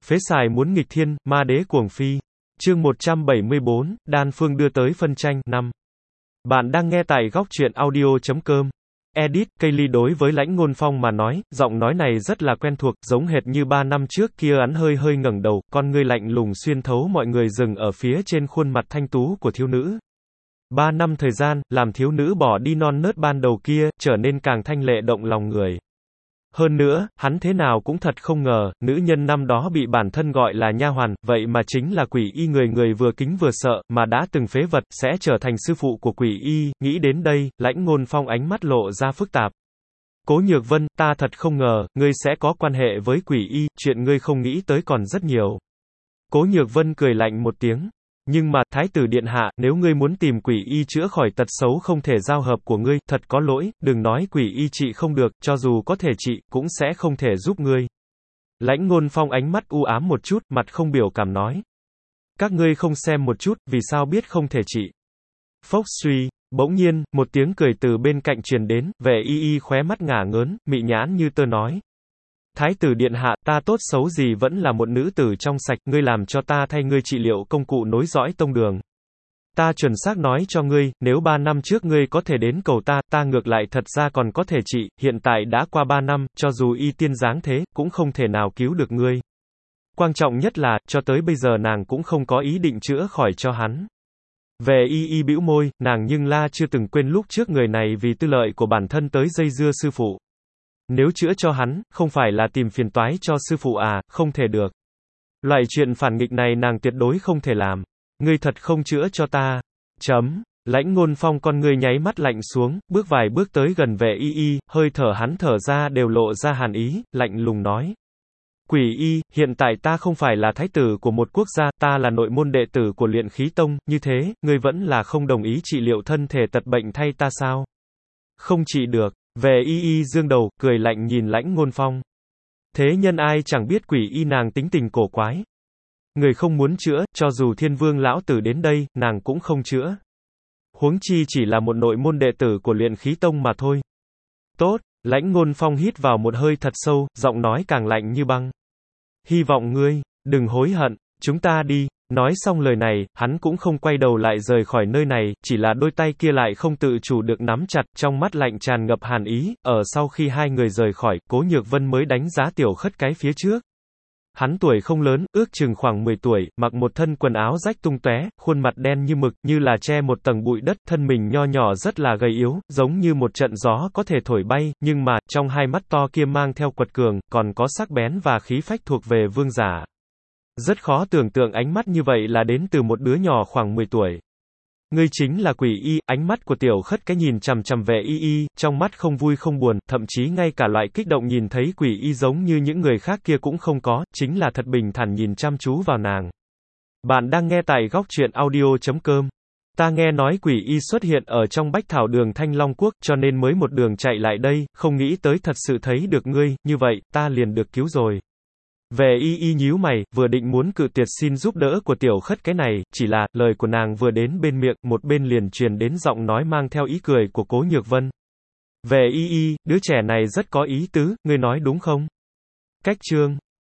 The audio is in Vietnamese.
Phế xài muốn nghịch thiên, ma đế cuồng phi. Chương 174, Đan Phương đưa tới phân tranh, 5. Bạn đang nghe tại góc truyện audio.com. Edit, Kaylee đối với Lãnh Ngôn Phong mà nói, giọng nói này rất là quen thuộc, giống hệt như 3 năm trước kia. Hắn hơi hơi ngẩng đầu, con ngươi lạnh lùng xuyên thấu mọi người dừng ở phía trên khuôn mặt thanh tú của thiếu nữ. 3 năm thời gian, làm thiếu nữ bỏ đi non nớt ban đầu kia, trở nên càng thanh lệ động lòng người. Hơn nữa, hắn thế nào cũng thật không ngờ, nữ nhân năm đó bị bản thân gọi là nha hoàn, vậy mà chính là Quỷ Y, người người vừa kính vừa sợ, mà đã từng phế vật, sẽ trở thành sư phụ của Quỷ Y. Nghĩ đến đây, Lãnh Ngôn Phong ánh mắt lộ ra phức tạp. Cố Nhược Vân, ta thật không ngờ, ngươi sẽ có quan hệ với Quỷ Y, chuyện ngươi không nghĩ tới còn rất nhiều. Cố Nhược Vân cười lạnh một tiếng. Nhưng mà, Thái tử điện hạ, nếu ngươi muốn tìm Quỷ Y chữa khỏi tật xấu không thể giao hợp của ngươi, thật có lỗi, đừng nói Quỷ Y trị không được, cho dù có thể trị, cũng sẽ không thể giúp ngươi. Lãnh Ngôn Phong ánh mắt u ám một chút, mặt không biểu cảm nói. Các ngươi không xem một chút, vì sao biết không thể trị? Phốc suy, bỗng nhiên, một tiếng cười từ bên cạnh truyền đến, Vệ Y Y khóe mắt ngả ngớn, mị nhãn như tơ nói. Thái tử điện hạ, ta tốt xấu gì vẫn là một nữ tử trong sạch, ngươi làm cho ta thay ngươi trị liệu công cụ nối dõi tông đường. Ta chuẩn xác nói cho ngươi, nếu 3 năm trước ngươi có thể đến cầu ta, ta ngược lại thật ra còn có thể trị, hiện tại đã qua 3 năm, cho dù y tiên dáng thế, cũng không thể nào cứu được ngươi. Quan trọng nhất là, cho tới bây giờ nàng cũng không có ý định chữa khỏi cho hắn. Về Y Y bĩu môi, nàng nhưng la chưa từng quên lúc trước người này vì tư lợi của bản thân tới dây dưa sư phụ. Nếu chữa cho hắn, không phải là tìm phiền toái cho sư phụ à, không thể được. Loại chuyện phản nghịch này nàng tuyệt đối không thể làm. Ngươi thật không chữa cho ta. Lãnh Ngôn Phong con ngươi nháy mắt lạnh xuống, bước vài bước tới gần Vệ Y Y, hơi thở hắn thở ra đều lộ ra hàn ý, lạnh lùng nói. Quỷ Y, hiện tại ta không phải là thái tử của một quốc gia, ta là nội môn đệ tử của Luyện Khí Tông, như thế, ngươi vẫn là không đồng ý trị liệu thân thể tật bệnh thay ta sao? Không trị được. Vệ Y Y dương đầu, cười lạnh nhìn Lãnh Ngôn Phong. Thế nhân ai chẳng biết Quỷ Y nàng tính tình cổ quái. Người không muốn chữa, cho dù Thiên Vương lão tử đến đây, nàng cũng không chữa. Huống chi chỉ là một nội môn đệ tử của Luyện Khí Tông mà thôi. Tốt, Lãnh Ngôn Phong hít vào một hơi thật sâu, giọng nói càng lạnh như băng. Hy vọng ngươi, đừng hối hận, chúng ta đi. Nói xong lời này, hắn cũng không quay đầu lại rời khỏi nơi này, chỉ là đôi tay kia lại không tự chủ được nắm chặt, trong mắt lạnh tràn ngập hàn ý. Ở sau khi hai người rời khỏi, Cố Nhược Vân mới đánh giá Tiểu Khất cái phía trước. Hắn tuổi không lớn, ước chừng khoảng 10 tuổi, mặc một thân quần áo rách tung tóe, khuôn mặt đen như mực, như là che một tầng bụi đất, thân mình nho nhỏ rất là gầy yếu, giống như một trận gió có thể thổi bay, nhưng mà, trong hai mắt to kia mang theo quật cường, còn có sắc bén và khí phách thuộc về vương giả. Rất khó tưởng tượng ánh mắt như vậy là đến từ một đứa nhỏ khoảng 10 tuổi. Ngươi chính là Quỷ Y, ánh mắt của Tiểu Khất cái nhìn chằm chằm Vệ Y Y, trong mắt không vui không buồn, thậm chí ngay cả loại kích động nhìn thấy Quỷ Y giống như những người khác kia cũng không có, chính là thật bình thản nhìn chăm chú vào nàng. Bạn đang nghe tại góc truyện audio.com. Ta nghe nói Quỷ Y xuất hiện ở trong Bách Thảo Đường Thanh Long Quốc, cho nên mới một đường chạy lại đây, không nghĩ tới thật sự thấy được ngươi, như vậy, ta liền được cứu rồi. Vệ Y Y nhíu mày, vừa định muốn cự tuyệt xin giúp đỡ của Tiểu Khất cái này, chỉ là, lời của nàng vừa đến bên miệng, một bên liền truyền đến giọng nói mang theo ý cười của Cố Nhược Vân. Vệ Y Y, đứa trẻ này rất có ý tứ, ngươi nói đúng không? Cách chương.